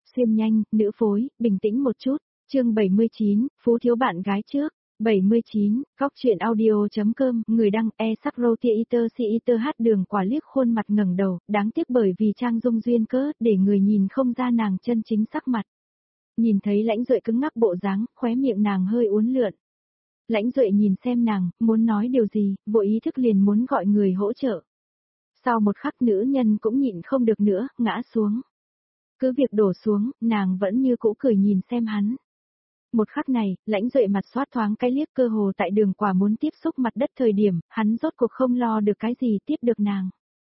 xuyên nhanh, nữ phối, bình tĩnh một chút. Chương 79, Phú thiếu bạn gái trước. 79, Góc truyện audio.com, người đăng e-sắc-rô-tia-iter-si-iter hát đường quả liếc khuôn mặt ngẩng đầu, đáng tiếc bởi vì trang dung duyên cớ, để người nhìn không ra nàng chân chính sắc mặt. Nhìn thấy Lãnh Duệ cứng ngắc bộ dáng, khóe miệng nàng hơi uốn lượn. Lãnh Duệ nhìn xem nàng, muốn nói điều gì, vô ý thức liền muốn gọi người hỗ trợ. Sau một khắc nữ nhân cũng nhịn không được nữa, ngã xuống. Cứ việc đổ xuống, nàng vẫn như cũ cười nhìn xem hắn. Một khắc này, Lãnh Duệ mặt xoát thoáng cái liếc cơ hồ tại đường quả muốn tiếp xúc mặt đất thời điểm, hắn rốt cuộc không lo được cái gì tiếp được nàng.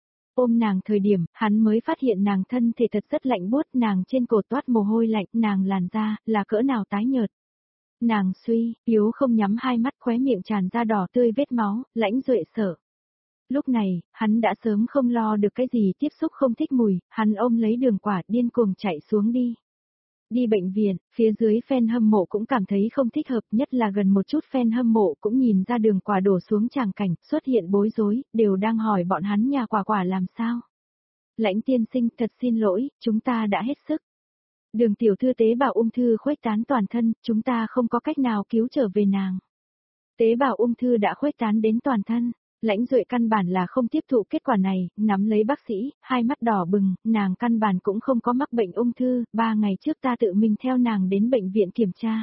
Ôm nàng thời điểm, hắn mới phát hiện nàng thân thể thật rất lạnh buốt, nàng trên cổ toát mồ hôi lạnh, nàng làn da, là cỡ nào tái nhợt. Nàng suy, yếu không nhắm hai mắt, khóe miệng tràn ra đỏ tươi vết máu, Lãnh Duệ sợ. Lúc này, hắn đã sớm không lo được cái gì tiếp xúc không thích mùi, hắn ôm lấy đường quả điên cuồng chạy xuống đi. Đi bệnh viện, phía dưới fan hâm mộ cũng cảm thấy không thích hợp, nhất là gần một chút fan hâm mộ cũng nhìn ra đường quả đổ xuống tràng cảnh, xuất hiện bối rối, đều đang hỏi bọn hắn nhà quả quả làm sao. Lãnh tiên sinh, thật xin lỗi, chúng ta đã hết sức. Đường tiểu thư tế bào ung thư khuếch tán toàn thân, chúng ta không có cách nào cứu trở về nàng. Tế bào ung thư đã khuếch tán đến toàn thân. Lãnh Duệ căn bản là không tiếp thụ kết quả này, nắm lấy bác sĩ, hai mắt đỏ bừng, nàng căn bản cũng không có mắc bệnh ung thư, 3 ngày trước ta tự mình theo nàng đến bệnh viện kiểm tra.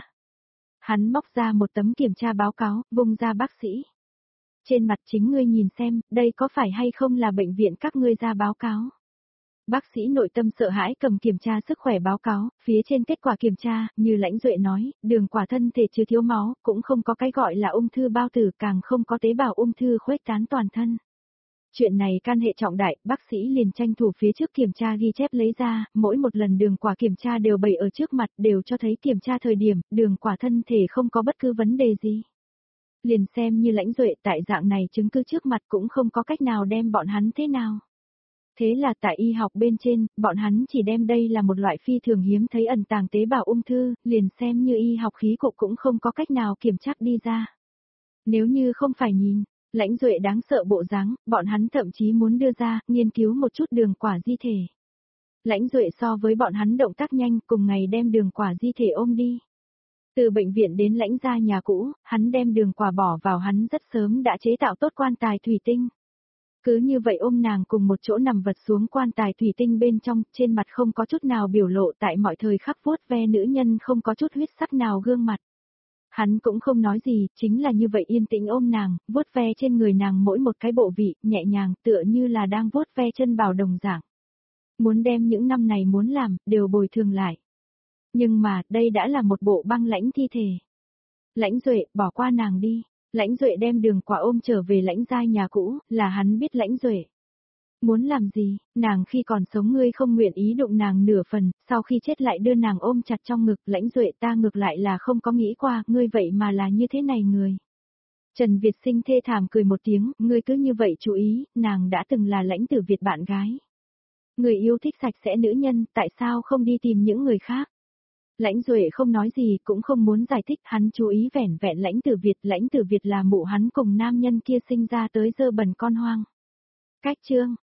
Hắn móc ra một tấm kiểm tra báo cáo, vung ra bác sĩ. Trên mặt chính ngươi nhìn xem, đây có phải hay không là bệnh viện các ngươi ra báo cáo. Bác sĩ nội tâm sợ hãi cầm kiểm tra sức khỏe báo cáo, phía trên kết quả kiểm tra, như Lãnh Duệ nói, đường quả thân thể chứa thiếu máu, cũng không có cái gọi là ung thư bao tử, càng không có tế bào ung thư khuếch tán toàn thân. Chuyện này can hệ trọng đại, bác sĩ liền tranh thủ phía trước kiểm tra ghi chép lấy ra, mỗi một lần đường quả kiểm tra đều bày ở trước mặt, đều cho thấy kiểm tra thời điểm, đường quả thân thể không có bất cứ vấn đề gì. Liền xem như Lãnh Duệ tại dạng này chứng cứ trước mặt cũng không có cách nào đem bọn hắn thế nào. Thế là tại y học bên trên, bọn hắn chỉ đem đây là một loại phi thường hiếm thấy ẩn tàng tế bào ung thư, liền xem như y học khí cục cũng không có cách nào kiểm tra đi ra. Nếu như không phải nhìn, Lãnh Duệ đáng sợ bộ dáng, bọn hắn thậm chí muốn đưa ra, nghiên cứu một chút đường quả di thể. Lãnh Duệ so với bọn hắn động tác nhanh, cùng ngày đem đường quả di thể ôm đi. Từ bệnh viện đến Lãnh gia nhà cũ, hắn đem đường quả bỏ vào hắn rất sớm đã chế tạo tốt quan tài thủy tinh. Cứ như vậy ôm nàng cùng một chỗ nằm vật xuống quan tài thủy tinh bên trong, trên mặt không có chút nào biểu lộ tại mọi thời khắc vuốt ve nữ nhân không có chút huyết sắc nào gương mặt. Hắn cũng không nói gì, chính là như vậy yên tĩnh ôm nàng, vuốt ve trên người nàng mỗi một cái bộ vị, nhẹ nhàng tựa như là đang vuốt ve chân bào đồng dạng. Muốn đem những năm này muốn làm, đều bồi thường lại. Nhưng mà, đây đã là một bộ băng lãnh thi thể. Lãnh Duệ, bỏ qua nàng đi. Lãnh Duệ đem đường quả ôm trở về Lãnh gia nhà cũ, là hắn biết Lãnh Duệ. Muốn làm gì, nàng khi còn sống ngươi không nguyện ý đụng nàng nửa phần, sau khi chết lại đưa nàng ôm chặt trong ngực, Lãnh Duệ ta ngược lại là không có nghĩ qua, ngươi vậy mà là như thế này người. Trần Việt Sinh thê thảm cười một tiếng, ngươi cứ như vậy chú ý, nàng đã từng là Lãnh Tử Việt bạn gái. Người yêu thích sạch sẽ nữ nhân, tại sao không đi tìm những người khác? Lãnh Duệ không nói gì cũng không muốn giải thích, hắn chú ý vẻn vẹn Lãnh Tử Việt là mụ hắn cùng nam nhân kia sinh ra tới dơ bẩn con hoang. Cách chương,